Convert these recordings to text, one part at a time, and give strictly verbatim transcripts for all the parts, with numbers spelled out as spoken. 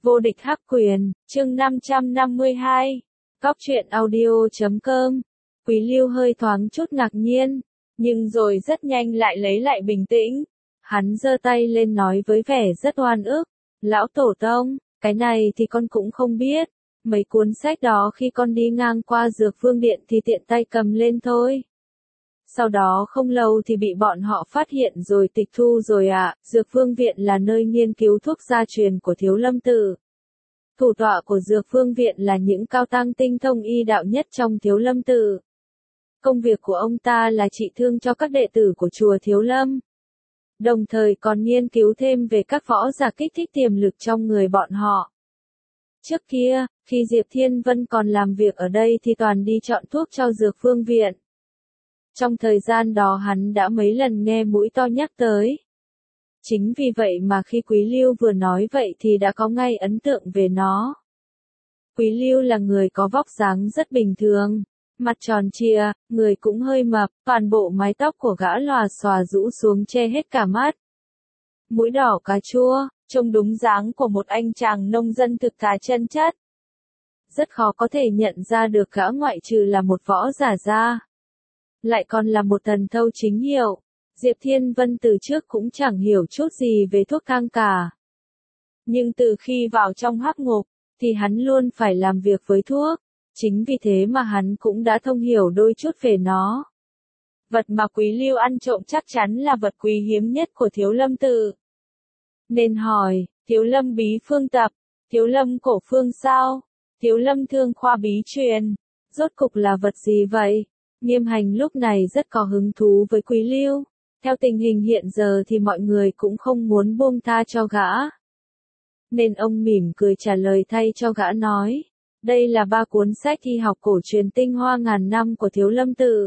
Vô địch hắc quyền, chương năm trăm năm mươi hai. Cóc truyện audio chấm com. Quý Lưu hơi thoáng chút ngạc nhiên, nhưng rồi rất nhanh lại lấy lại bình tĩnh. Hắn giơ tay lên nói với vẻ rất oan ức. Lão tổ tông, cái này thì con cũng không biết. Mấy cuốn sách đó khi con đi ngang qua Dược Vương Điện thì tiện tay cầm lên thôi. Sau đó không lâu thì bị bọn họ phát hiện rồi tịch thu rồi ạ. À. Dược Vương Viện là nơi nghiên cứu thuốc gia truyền của Thiếu Lâm Tự. Thủ tọa của Dược Vương Viện là những cao tăng tinh thông y đạo nhất trong Thiếu Lâm Tự. Công việc của ông ta là trị thương cho các đệ tử của chùa Thiếu Lâm. Đồng thời còn nghiên cứu thêm về các võ giả kích thích tiềm lực trong người bọn họ. Trước kia, khi Diệp Thiên Vân còn làm việc ở đây thì toàn đi chọn thuốc cho Dược Vương Viện. Trong thời gian đó hắn đã mấy lần nghe mũi to nhắc tới. Chính vì vậy mà khi Quý Lưu vừa nói vậy thì đã có ngay ấn tượng về nó. Quý Lưu là người có vóc dáng rất bình thường, mặt tròn trịa, người cũng hơi mập, toàn bộ mái tóc của gã lòa xòa rũ xuống che hết cả mắt. Mũi đỏ cà chua, trông đúng dáng của một anh chàng nông dân thực thà chân chất. Rất khó có thể nhận ra được gã ngoại trừ là một võ giả ra. Lại còn là một thần thâu chính hiệu. Diệp Thiên Vân từ trước cũng chẳng hiểu chút gì về thuốc thang cả. Nhưng từ khi vào trong hắc ngục, thì hắn luôn phải làm việc với thuốc. Chính vì thế mà hắn cũng đã thông hiểu đôi chút về nó. Vật mà Quý Lưu ăn trộm chắc chắn là vật quý hiếm nhất của Thiếu Lâm Tự. Nên hỏi, Thiếu Lâm bí phương tập, Thiếu Lâm cổ phương sao, Thiếu Lâm thương khoa bí truyền, rốt cục là vật gì vậy? Nghiêm Hành lúc này rất có hứng thú với Quý Lưu. Theo tình hình hiện giờ thì mọi người cũng không muốn buông tha cho gã. Nên ông mỉm cười trả lời thay cho gã nói. Đây là ba cuốn sách y học cổ truyền tinh hoa ngàn năm của Thiếu Lâm Tự.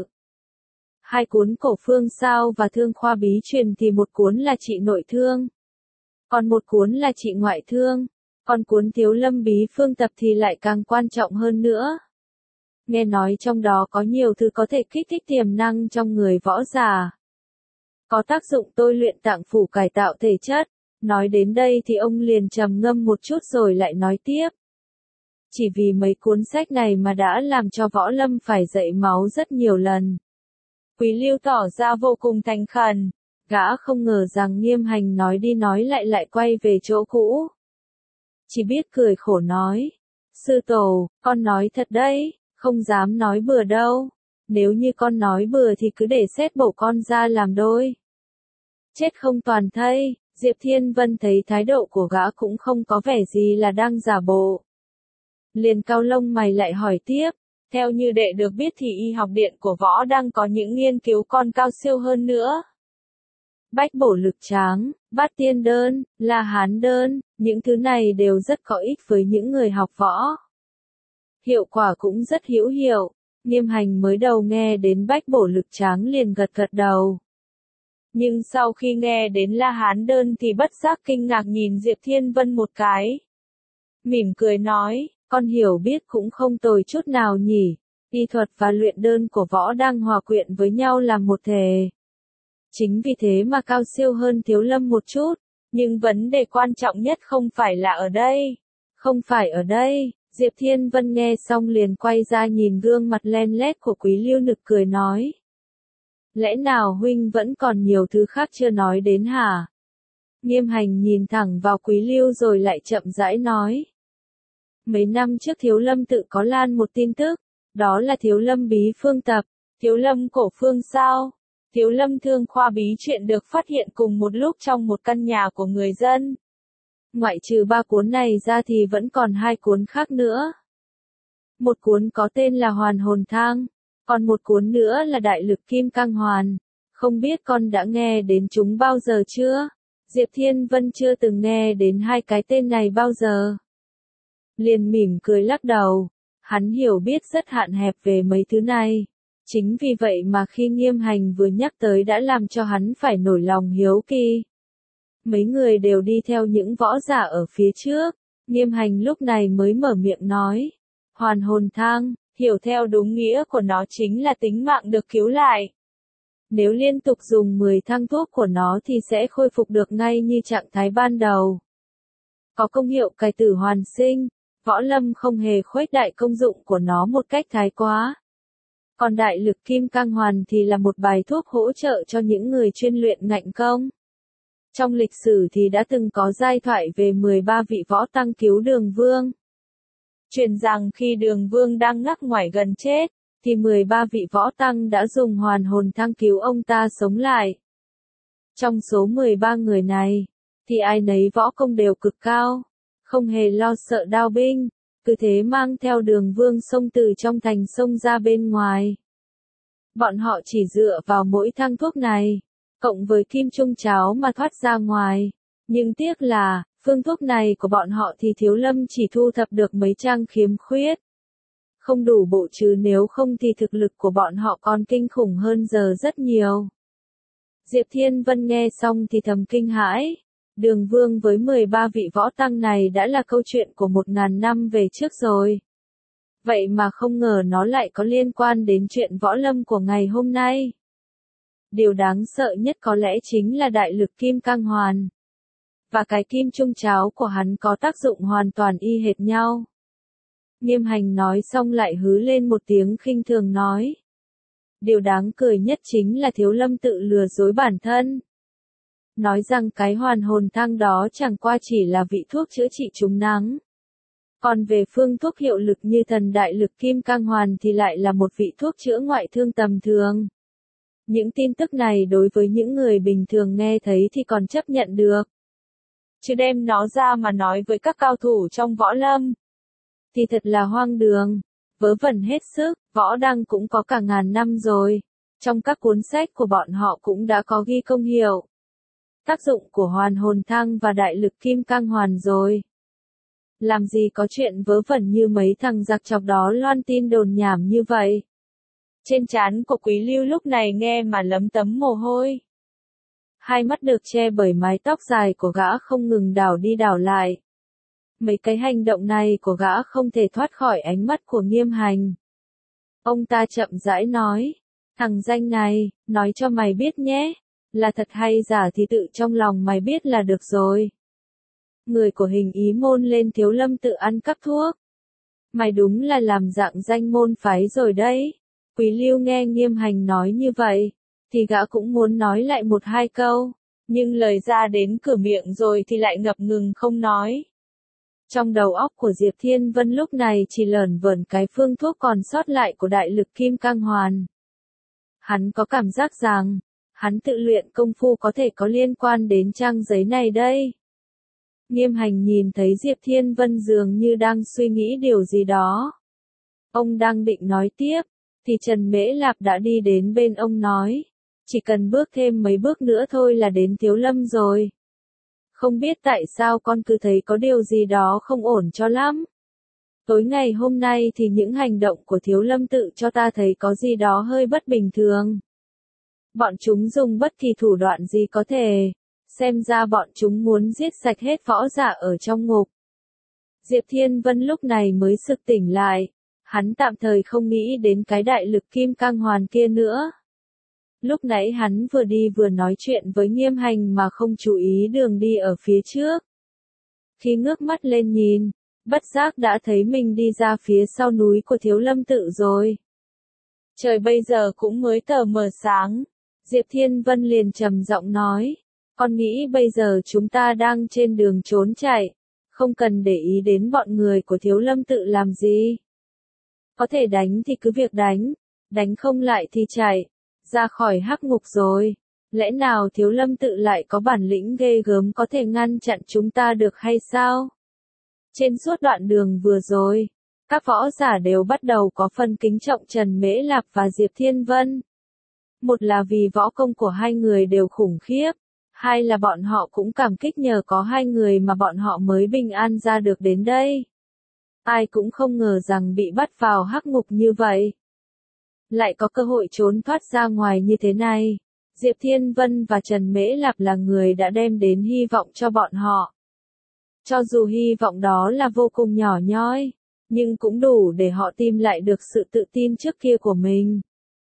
Hai cuốn cổ phương sao và thương khoa bí truyền thì một cuốn là trị nội thương. Còn một cuốn là trị ngoại thương. Còn cuốn Thiếu Lâm bí phương tập thì lại càng quan trọng hơn nữa. Nghe nói trong đó có nhiều thứ có thể kích thích tiềm năng trong người võ giả. Có tác dụng tôi luyện tạng phủ cải tạo thể chất. Nói đến đây thì ông liền trầm ngâm một chút rồi lại nói tiếp. Chỉ vì mấy cuốn sách này mà đã làm cho võ lâm phải dậy máu rất nhiều lần. Quý Lưu tỏ ra vô cùng thành khẩn. Gã không ngờ rằng Nghiêm Hành nói đi nói lại lại quay về chỗ cũ. Chỉ biết cười khổ nói. Sư tổ, con nói thật đấy, không dám nói bừa đâu. Nếu như con nói bừa thì cứ để xét bổ con ra làm đôi. Chết không toàn thây. Diệp Thiên Vân thấy thái độ của gã cũng không có vẻ gì là đang giả bộ. Liền cau lông mày lại hỏi tiếp. Theo như đệ được biết thì y học điện của võ đang có những nghiên cứu còn cao siêu hơn nữa. Bách bổ lực tráng, bát tiên đơn, la hán đơn, những thứ này đều rất có ích với những người học võ. Hiệu quả cũng rất hữu hiệu. Nghiêm Hành mới đầu nghe đến bách bổ lực tráng liền gật gật đầu. Nhưng sau khi nghe đến la hán đơn thì bất giác kinh ngạc nhìn Diệp Thiên Vân một cái. Mỉm cười nói, con hiểu biết cũng không tồi chút nào nhỉ. Y thuật và luyện đơn của võ đang hòa quyện với nhau làm một thể. Chính vì thế mà cao siêu hơn Thiếu Lâm một chút. Nhưng vấn đề quan trọng nhất không phải là ở đây. Không phải ở đây. Diệp Thiên Vân nghe xong liền quay ra nhìn gương mặt len lét của Quý Lưu nực cười nói. Lẽ nào huynh vẫn còn nhiều thứ khác chưa nói đến hả? Nghiêm Hành nhìn thẳng vào Quý Lưu rồi lại chậm rãi nói. Mấy năm trước Thiếu Lâm Tự có lan một tin tức, đó là Thiếu Lâm bí phương tập, Thiếu Lâm cổ phương sao, Thiếu Lâm thương khoa bí chuyện được phát hiện cùng một lúc trong một căn nhà của người dân. Ngoại trừ ba cuốn này ra thì vẫn còn hai cuốn khác nữa. Một cuốn có tên là Hoàn Hồn Thang, còn một cuốn nữa là Đại Lực Kim Cang Hoàn. Không biết con đã nghe đến chúng bao giờ chưa? Diệp Thiên Vân chưa từng nghe đến hai cái tên này bao giờ. Liền mỉm cười lắc đầu. Hắn hiểu biết rất hạn hẹp về mấy thứ này. Chính vì vậy mà khi Nghiêm Hành vừa nhắc tới đã làm cho hắn phải nổi lòng hiếu kỳ. Mấy người đều đi theo những võ giả ở phía trước. Nghiêm Hành lúc này mới mở miệng nói. Hoàn hồn thang, hiểu theo đúng nghĩa của nó chính là tính mạng được cứu lại. Nếu liên tục dùng mười thang thuốc của nó thì sẽ khôi phục được ngay như trạng thái ban đầu. có công hiệu cải tử hoàn sinh, võ lâm không hề khuếch đại công dụng của nó một cách thái quá. Còn đại lực kim cang hoàn thì là một bài thuốc hỗ trợ cho những người chuyên luyện ngạnh công. Trong lịch sử thì đã từng có giai thoại về mười ba vị võ tăng cứu Đường Vương. Truyền rằng khi Đường Vương đang ngắc ngoải gần chết, thì mười ba vị võ tăng đã dùng hoàn hồn thăng cứu ông ta sống lại. Trong số mười ba người này, thì ai nấy võ công đều cực cao, không hề lo sợ đao binh, cứ thế mang theo Đường Vương xông từ trong thành sông ra bên ngoài. Bọn họ chỉ dựa vào mỗi thang thuốc này, cộng với kim trung cháo mà thoát ra ngoài. Nhưng tiếc là, phương thuốc này của bọn họ thì Thiếu Lâm chỉ thu thập được mấy trang khiếm khuyết. Không đủ bộ chứ nếu không thì thực lực của bọn họ còn kinh khủng hơn giờ rất nhiều. Diệp Thiên Vân nghe xong thì thầm kinh hãi. Đường Vương với mười ba vị võ tăng này đã là câu chuyện của một ngàn năm về trước rồi. Vậy mà không ngờ nó lại có liên quan đến chuyện võ lâm của ngày hôm nay. Điều đáng sợ nhất có lẽ chính là đại lực kim cang hoàn. Và cái kim trung cháo của hắn có tác dụng hoàn toàn y hệt nhau. Nghiêm Hành nói xong lại hứ lên một tiếng khinh thường nói. Điều đáng cười nhất chính là Thiếu Lâm tự lừa dối bản thân. Nói rằng cái hoàn hồn thăng đó chẳng qua chỉ là vị thuốc chữa trị trúng nắng. Còn về phương thuốc hiệu lực như thần đại lực kim cang hoàn thì lại là một vị thuốc chữa ngoại thương tầm thường. Những tin tức này đối với những người bình thường nghe thấy thì còn chấp nhận được. Chứ đem nó ra mà nói với các cao thủ trong võ lâm thì thật là hoang đường, vớ vẩn hết sức. Võ đăng cũng có cả ngàn năm rồi. Trong các cuốn sách của bọn họ cũng đã có ghi công hiệu, tác dụng của hoàn hồn thăng và đại lực kim cang hoàn rồi. Làm gì có chuyện vớ vẩn như mấy thằng giặc chọc đó loan tin đồn nhảm như vậy. Trên trán của Quý Lưu lúc này nghe mà lấm tấm mồ hôi. Hai mắt được che bởi mái tóc dài của gã không ngừng đảo đi đảo lại. Mấy cái hành động này của gã không thể thoát khỏi ánh mắt của Nghiêm Hành. Ông ta chậm rãi nói, thằng danh này, nói cho mày biết nhé, là thật hay giả thì tự trong lòng mày biết là được rồi. Người của Hình Ý môn lên Thiếu Lâm tự ăn cắp thuốc. Mày đúng là làm dạng danh môn phái rồi đấy. Quý Lưu nghe Nghiêm Hành nói như vậy, thì gã cũng muốn nói lại một hai câu, nhưng lời ra đến cửa miệng rồi thì lại ngập ngừng không nói. Trong đầu óc của Diệp Thiên Vân lúc này chỉ lởn vởn cái phương thuốc còn sót lại của đại lực kim cang hoàn. Hắn có cảm giác rằng, hắn tự luyện công phu có thể có liên quan đến trang giấy này đây. Nghiêm Hành nhìn thấy Diệp Thiên Vân dường như đang suy nghĩ điều gì đó. Ông đang định nói tiếp, thì Trần Mễ Lạp đã đi đến bên ông nói, chỉ cần bước thêm mấy bước nữa thôi là đến Thiếu Lâm rồi. Không biết tại sao con cứ thấy có điều gì đó không ổn cho lắm. Tối ngày hôm nay thì những hành động của Thiếu Lâm tự cho ta thấy có gì đó hơi bất bình thường. Bọn chúng dùng bất kỳ thủ đoạn gì có thể, xem ra bọn chúng muốn giết sạch hết võ giả ở trong ngục. Diệp Thiên Vân lúc này mới sực tỉnh lại, hắn tạm thời không nghĩ đến cái đại lực kim cang hoàn kia nữa. Lúc nãy hắn vừa đi vừa nói chuyện với Nghiêm Hành mà không chú ý đường đi ở phía trước. Khi ngước mắt lên nhìn, bất giác đã thấy mình đi ra phía sau núi của Thiếu Lâm tự rồi. Trời bây giờ cũng mới tờ mờ sáng, Diệp Thiên Vân liền trầm giọng nói, con nghĩ bây giờ chúng ta đang trên đường trốn chạy, không cần để ý đến bọn người của Thiếu Lâm tự làm gì. Có thể đánh thì cứ việc đánh, đánh không lại thì chạy, ra khỏi hắc ngục rồi. Lẽ nào Thiếu Lâm tự lại có bản lĩnh ghê gớm có thể ngăn chặn chúng ta được hay sao? Trên suốt đoạn đường vừa rồi, các võ giả đều bắt đầu có phần kính trọng Trần Mễ Lạp và Diệp Thiên Vân. Một là vì võ công của hai người đều khủng khiếp, hai là bọn họ cũng cảm kích nhờ có hai người mà bọn họ mới bình an ra được đến đây. Ai cũng không ngờ rằng bị bắt vào hắc ngục như vậy, lại có cơ hội trốn thoát ra ngoài như thế này. Diệp Thiên Vân và Trần Mễ Lạp là người đã đem đến hy vọng cho bọn họ. Cho dù hy vọng đó là vô cùng nhỏ nhoi, nhưng cũng đủ để họ tìm lại được sự tự tin trước kia của mình.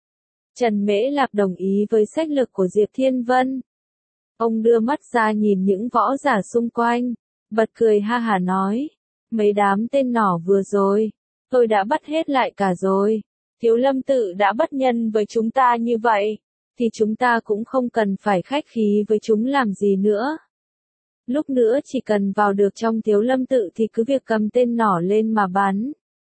Trần Mễ Lạp đồng ý với sách lược của Diệp Thiên Vân. Ông đưa mắt ra nhìn những võ giả xung quanh, bật cười ha hả nói, mấy đám tên nỏ vừa rồi, tôi đã bắt hết lại cả rồi. Thiếu Lâm tự đã bất nhân với chúng ta như vậy, thì chúng ta cũng không cần phải khách khí với chúng làm gì nữa. Lúc nữa chỉ cần vào được trong Thiếu Lâm tự thì cứ việc cầm tên nỏ lên mà bắn.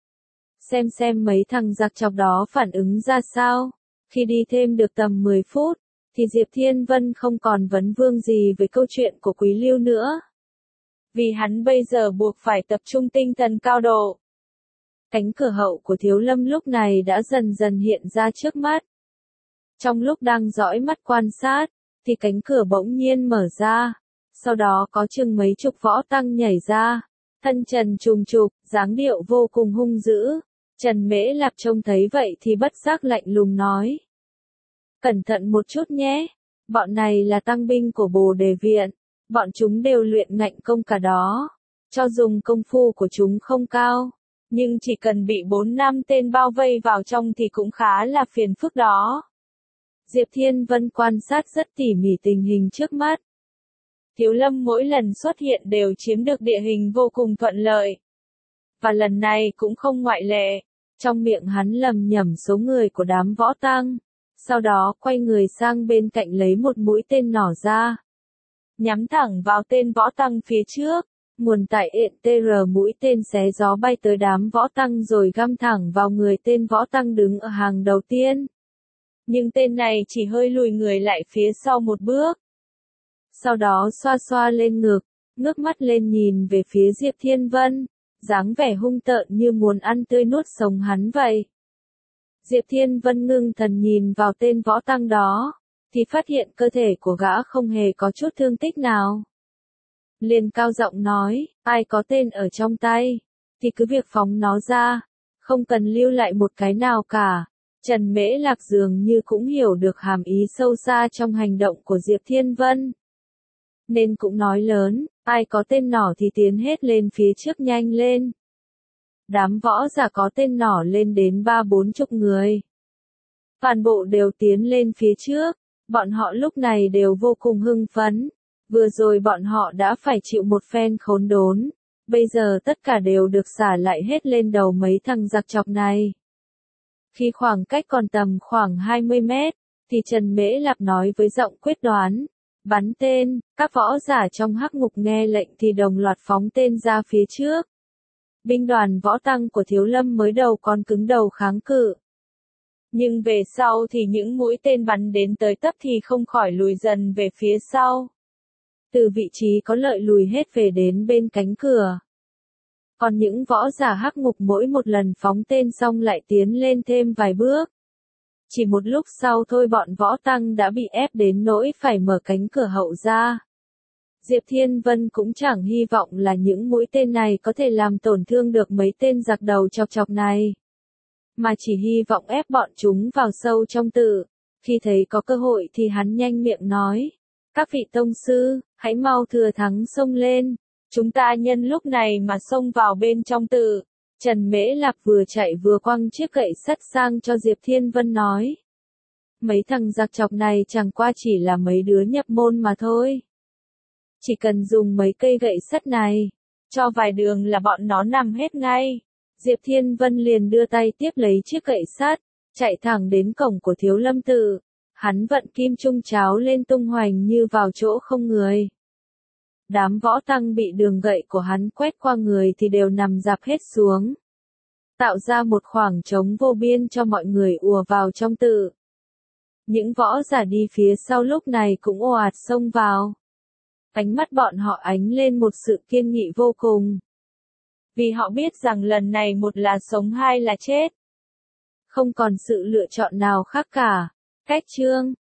Xem xem mấy thằng giặc chọc đó phản ứng ra sao. Khi đi thêm được tầm mười phút, thì Diệp Thiên Vân không còn vấn vương gì với câu chuyện của Quý Lưu nữa. Vì hắn bây giờ buộc phải tập trung tinh thần cao độ. Cánh cửa hậu của Thiếu Lâm lúc này đã dần dần hiện ra trước mắt. Trong lúc đang dõi mắt quan sát, thì cánh cửa bỗng nhiên mở ra. Sau đó có chừng mấy chục võ tăng nhảy ra. Thân trần trùng trục, dáng điệu vô cùng hung dữ. Trần Mễ Lạp trông thấy vậy thì bất giác lạnh lùng nói. Cẩn thận một chút nhé. Bọn này là tăng binh của Bồ Đề Viện. Bọn chúng đều luyện ngạnh công cả đó. Cho dùng công phu của chúng không cao. Nhưng chỉ cần bị bốn năm tên bao vây vào trong thì cũng khá là phiền phức đó. Diệp Thiên Vân quan sát rất tỉ mỉ tình hình trước mắt. Thiếu Lâm mỗi lần xuất hiện đều chiếm được địa hình vô cùng thuận lợi. Và lần này cũng không ngoại lệ. Trong miệng hắn lầm nhẩm số người của đám võ tăng. Sau đó quay người sang bên cạnh lấy một mũi tên nỏ ra. Nhắm thẳng vào tên võ tăng phía trước. Nguồn tại ện tê rờ mũi tên xé gió bay tới đám võ tăng rồi găm thẳng vào người tên võ tăng đứng ở hàng đầu tiên. Nhưng tên này chỉ hơi lùi người lại phía sau một bước. Sau đó xoa xoa lên ngực, ngước mắt lên nhìn về phía Diệp Thiên Vân, dáng vẻ hung tợn như muốn ăn tươi nuốt sống hắn vậy. Diệp Thiên Vân ngưng thần nhìn vào tên võ tăng đó, thì phát hiện cơ thể của gã không hề có chút thương tích nào. Liền cao giọng nói, ai có tên ở trong tay, thì cứ việc phóng nó ra, không cần lưu lại một cái nào cả. Trần Mễ Lạc dường như cũng hiểu được hàm ý sâu xa trong hành động của Diệp Thiên Vân. Nên cũng nói lớn, ai có tên nỏ thì tiến hết lên phía trước nhanh lên. Đám võ giả có tên nỏ lên đến ba bốn chục người. Toàn bộ đều tiến lên phía trước, bọn họ lúc này đều vô cùng hưng phấn. Vừa rồi bọn họ đã phải chịu một phen khốn đốn, bây giờ tất cả đều được xả lại hết lên đầu mấy thằng giặc chọc này. Khi khoảng cách còn tầm khoảng hai mươi mét, thì Trần Mễ Lạp nói với giọng quyết đoán, bắn tên, các võ giả trong hắc ngục nghe lệnh thì đồng loạt phóng tên ra phía trước. Binh đoàn võ tăng của Thiếu Lâm mới đầu còn cứng đầu kháng cự. Nhưng về sau thì những mũi tên bắn đến tới tấp thì không khỏi lùi dần về phía sau. Từ vị trí có lợi lùi hết về đến bên cánh cửa. Còn những võ giả hắc ngục mỗi một lần phóng tên xong lại tiến lên thêm vài bước. Chỉ một lúc sau thôi bọn võ tăng đã bị ép đến nỗi phải mở cánh cửa hậu ra. Diệp Thiên Vân cũng chẳng hy vọng là những mũi tên này có thể làm tổn thương được mấy tên giặc đầu chọc chọc này. Mà chỉ hy vọng ép bọn chúng vào sâu trong tự. Khi thấy có cơ hội thì hắn nhanh miệng nói. Các vị tông sư, hãy mau thừa thắng xông lên. Chúng ta nhân lúc này mà xông vào bên trong tự. Trần Mễ Lạp vừa chạy vừa quăng chiếc gậy sắt sang cho Diệp Thiên Vân nói. Mấy thằng giặc chọc này chẳng qua chỉ là mấy đứa nhập môn mà thôi. Chỉ cần dùng mấy cây gậy sắt này, cho vài đường là bọn nó nằm hết ngay. Diệp Thiên Vân liền đưa tay tiếp lấy chiếc gậy sắt, chạy thẳng đến cổng của Thiếu Lâm tự. Hắn vận kim trung cháo lên tung hoành như vào chỗ không người. Đám võ tăng bị đường gậy của hắn quét qua người thì đều nằm rạp hết xuống. Tạo ra một khoảng trống vô biên cho mọi người ùa vào trong tự. Những võ giả đi phía sau lúc này cũng ồ ạt xông vào. Ánh mắt bọn họ ánh lên một sự kiên nghị vô cùng. Vì họ biết rằng lần này một là sống hai là chết. Không còn sự lựa chọn nào khác cả. Cách chương